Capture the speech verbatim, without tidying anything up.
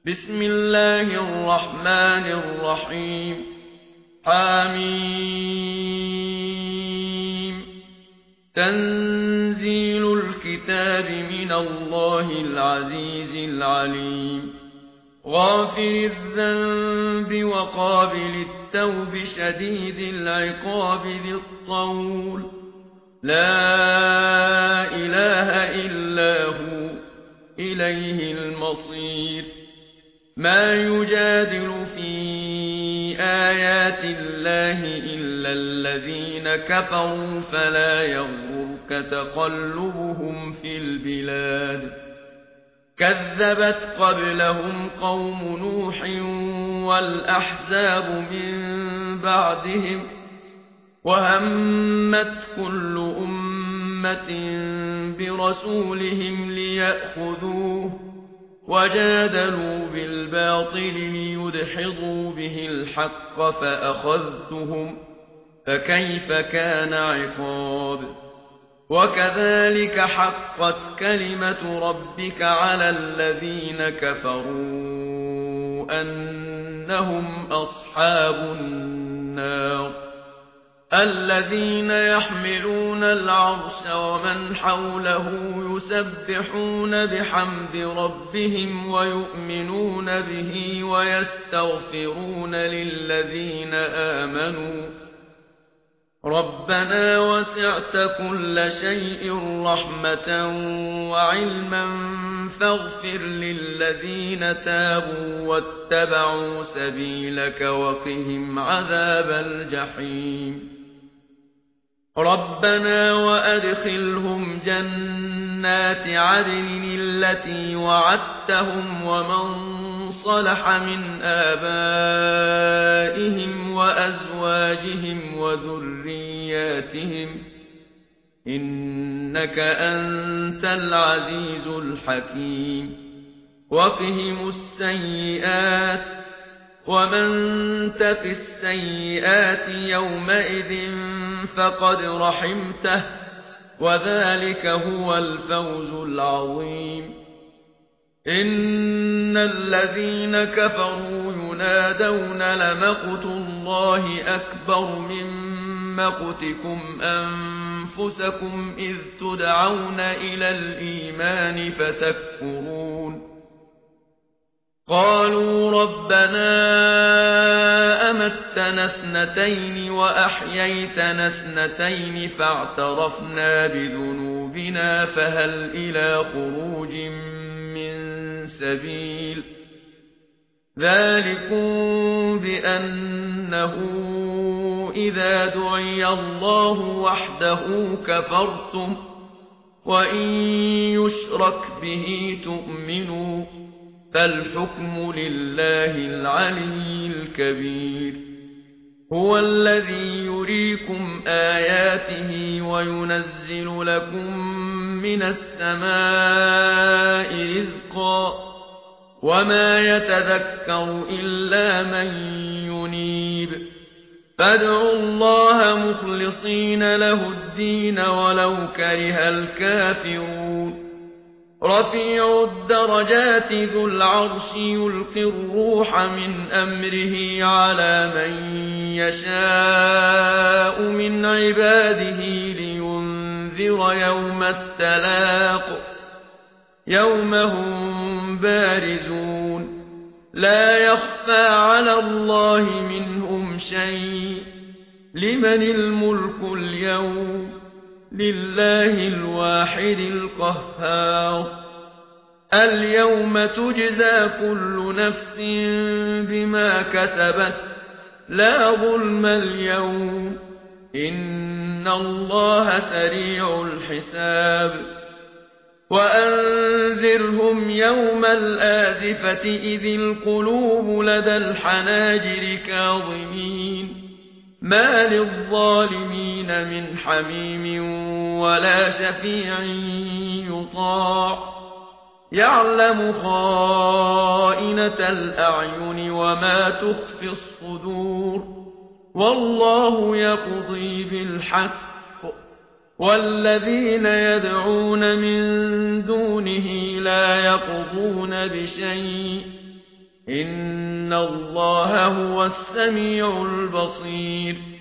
بسم الله الرحمن الرحيم حميم تنزيل الكتاب من الله العزيز العليم غافر الذنب وقابل التوب شديد العقاب ذي الطول لا إله إلا هو إليه المصير ما يجادل في آيات الله إلا الذين كفروا فلا يغرك تقلبهم في البلاد كذبت قبلهم قوم نوح والأحزاب من بعدهم وهمت كل أمة برسولهم ليأخذوه وجادلوا بالباطل ليدحضوا به الحق فأخذتهم فكيف كان عقاب وكذلك حقت كلمة ربك على الذين كفروا أنهم أصحاب النار الذين يحملون العرش ومن حوله يسبحون بحمد ربهم ويؤمنون به ويستغفرون للذين آمنوا ربنا وسعت كل شيء رحمة وعلما فاغفر للذين تابوا واتبعوا سبيلك وقهم عذاب الجحيم ربنا وأدخلهم جنات عدن التي وعدتهم ومن صلح من آبائهم وأزواجهم وذرياتهم إنك أنت العزيز الحكيم وقهم السيئات ومن تق السيئات يومئذ فقد رحمته وذلك هو الفوز العظيم إن الذين كفروا ينادون لمقت الله أكبر من مقتكم أنفسكم إذ تدعون إلى الإيمان فتكفرون قالوا ربنا أمتنا اثنتين وأحييتنا اثنتين فاعترفنا بذنوبنا فهل إلى خروج من سبيل ذلكم بأنه إذا دعي الله وحده كفرتم وإن يشرك به تؤمنوا فالحكم لله العلي الكبير هو الذي يريكم آياته وينزل لكم من السماء رزقا وما يتذكر إلا من ينيب فادعوا الله مخلصين له الدين ولو كره الكافرون رفيع الدرجات ذو العرش يلقي الروح من أمره على من يشاء من عباده لينذر يوم التلاق يوم هم بارزون لا يخفى على الله منهم شيء لمن الملك اليوم لله الواحد القهار اليوم تجزى كل نفس بما كسبت لا ظلم اليوم إن الله سريع الحساب وأنذرهم يوم الآزفة إذ القلوب لدى الحناجر كاظمين ما للظالمين من حميم ولا شفيع يطاع يعلم خائنة الأعين وما تخفي الصدور والله يقضي بالحق والذين يدعون من دونه لا يقضون بشيء إن الله هو السميع البصير